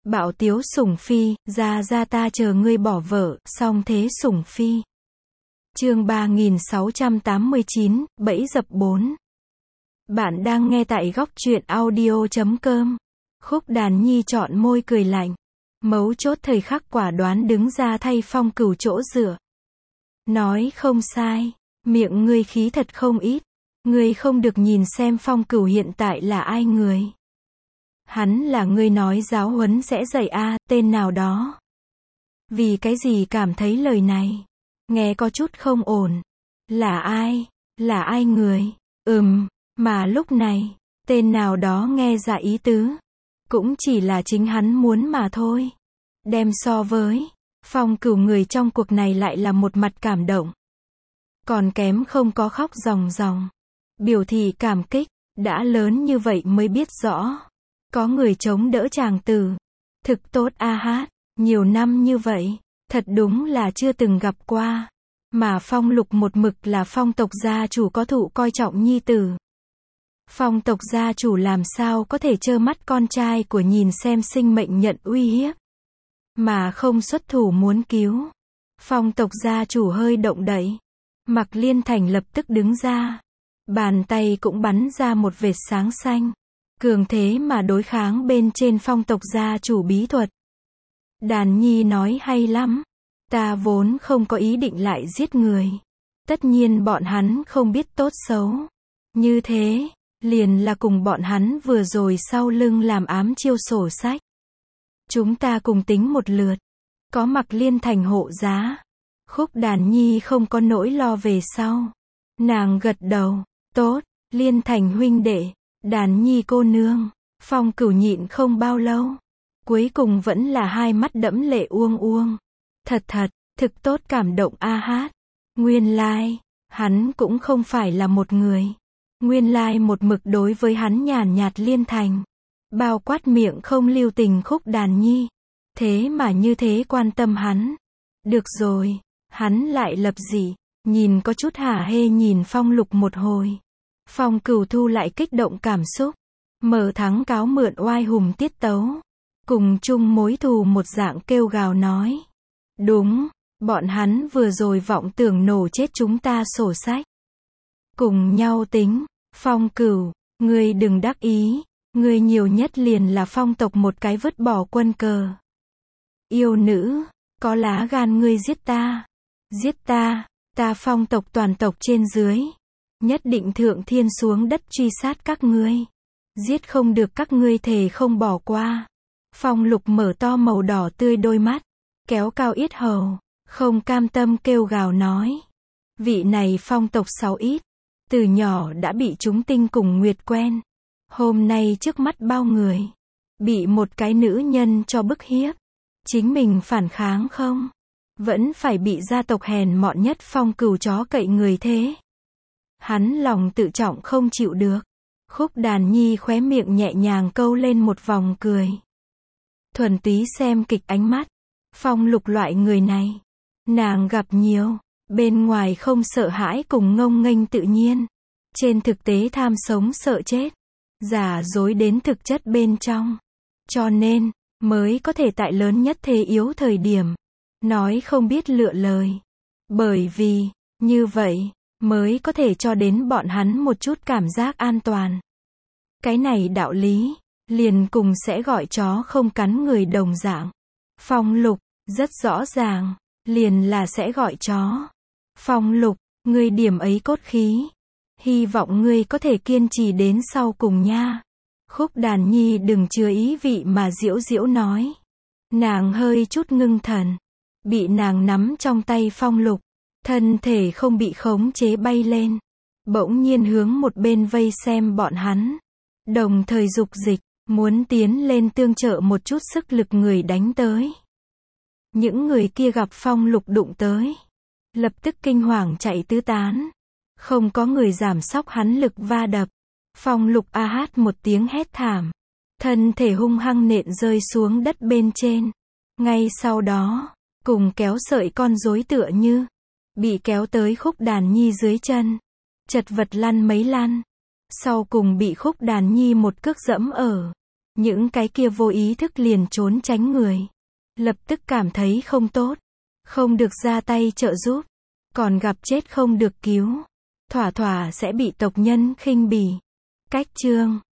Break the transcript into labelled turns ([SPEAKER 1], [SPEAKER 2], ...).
[SPEAKER 1] Bạo tiếu sủng phi, ra ta chờ ngươi bỏ vợ, song thế sủng phi. Chương 3689, bẫy dập 4. Bạn đang nghe tại góc truyện audio.com. Khúc Đàn Nhi chọn môi cười lạnh. Mấu chốt thời khắc quả đoán đứng ra thay Phong Cửu chỗ dựa. Nói không sai, miệng ngươi khí thật không ít. Ngươi không được nhìn xem Phong Cửu hiện tại là ai người. Hắn là ngươi nói giáo huấn sẽ dạy tên nào đó. Vì cái gì cảm thấy lời này nghe có chút không ổn. Là ai? Là ai người? Mà lúc này, tên nào đó nghe ra ý tứ. Cũng chỉ là chính hắn muốn mà thôi. Đem so với Phong Cửu người trong cuộc này lại là một mặt cảm động. Còn kém không có khóc ròng ròng. Biểu thị cảm kích, đã lớn như vậy mới biết rõ. Có người chống đỡ chàng tử. Thực tốt hát, nhiều năm như vậy, thật đúng là chưa từng gặp qua. Mà Phong Lục một mực là Phong tộc gia chủ có thụ coi trọng nhi tử. Phong tộc gia chủ làm sao có thể trơ mắt con trai của nhìn xem sinh mệnh nhận uy hiếp. Mà không xuất thủ muốn cứu. Phong tộc gia chủ hơi động đậy. Mạc Liên Thành lập tức đứng ra. Bàn tay cũng bắn ra một vệt sáng xanh. Cường thế mà đối kháng bên trên Phong tộc gia chủ bí thuật. Đàn Nhi nói hay lắm. Ta vốn không có ý định lại giết người. Tất nhiên bọn hắn không biết tốt xấu. Như thế, liền là cùng bọn hắn vừa rồi sau lưng làm ám chiêu sổ sách. Chúng ta cùng tính một lượt. Có Mạc Liên Thành hộ giá. Khúc Đàn Nhi không có nỗi lo về sau. Nàng gật đầu. Tốt, Liên Thành huynh đệ. Đàn Nhi cô nương. Phong Cửu nhịn không bao lâu. Cuối cùng vẫn là hai mắt đẫm lệ uông uông. Thực tốt cảm động hát. Nguyên lai, hắn cũng không phải là một người. Nguyên lai một mực đối với hắn nhàn nhạt Liên Thành. Bao quát miệng không lưu tình Khúc Đàn Nhi. Thế mà như thế quan tâm hắn. Được rồi, hắn lại lập dị. Nhìn có chút hả hê nhìn Phong Lục một hồi. Phong Cửu thu lại kích động cảm xúc. Mở thắng cáo mượn oai hùng tiết tấu. Cùng chung mối thù một dạng kêu gào nói. Đúng, bọn hắn vừa rồi vọng tưởng nổ chết chúng ta sổ sách. Cùng nhau tính, Phong Cửu, ngươi đừng đắc ý, ngươi nhiều nhất liền là Phong tộc một cái vứt bỏ quân cờ. Yêu nữ, có lá gan ngươi giết ta. Giết ta, ta Phong tộc toàn tộc trên dưới. Nhất định thượng thiên xuống đất truy sát các ngươi. Giết không được các ngươi thề không bỏ qua. Phong Lục mở to màu đỏ tươi đôi mắt. Kéo cao yết hầu. Không cam tâm kêu gào nói. Vị này Phong tộc 6 ít. Từ nhỏ đã bị chúng tinh cùng nguyệt quen. Hôm nay trước mắt bao người. Bị một cái nữ nhân cho bức hiếp. Chính mình phản kháng không? Vẫn phải bị gia tộc hèn mọn nhất Phong Cửu chó cậy người thế. Hắn lòng tự trọng không chịu được. Khúc Đàn Nhi khóe miệng nhẹ nhàng câu lên một vòng cười. Thuần túy xem kịch ánh mắt. Phong Lục loại người này. Nàng gặp nhiều. Bên ngoài không sợ hãi cùng ngông nghênh tự nhiên. Trên thực tế tham sống sợ chết. Giả dối đến thực chất bên trong. Cho nên, mới có thể tại lớn nhất thế yếu thời điểm. Nói không biết lựa lời. Bởi vì, như vậy, mới có thể cho đến bọn hắn một chút cảm giác an toàn. Cái này đạo lý, liền cùng sẽ gọi chó không cắn người đồng dạng. Phong Lục, rất rõ ràng, liền là sẽ gọi chó. Phong Lục, ngươi điểm ấy cốt khí. Hy vọng ngươi có thể kiên trì đến sau cùng nha. Khúc Đàn Nhi đừng chứa ý vị mà diễu diễu nói. Nàng hơi chút ngưng thần. Bị nàng nắm trong tay Phong Lục. Thân thể không bị khống chế bay lên. Bỗng nhiên hướng một bên vây xem bọn hắn. Đồng thời dục dịch, muốn tiến lên tương trợ một chút sức lực người đánh tới. Những người kia gặp Phong Lục đụng tới. Lập tức kinh hoàng chạy tứ tán. Không có người giảm sóc hắn lực va đập. Phong Lục hát một tiếng hét thảm. Thân thể hung hăng nện rơi xuống đất bên trên. Ngay sau đó, cùng kéo sợi con rối tựa như. Bị kéo tới Khúc Đàn Nhi dưới chân. Chật vật lăn mấy lăn. Sau cùng bị Khúc Đàn Nhi một cước dẫm ở. Những cái kia vô ý thức liền trốn tránh người. Lập tức cảm thấy không tốt. Không được ra tay trợ giúp. Còn gặp chết không được cứu. Thỏa thỏa sẽ bị tộc nhân khinh bỉ. Cách chương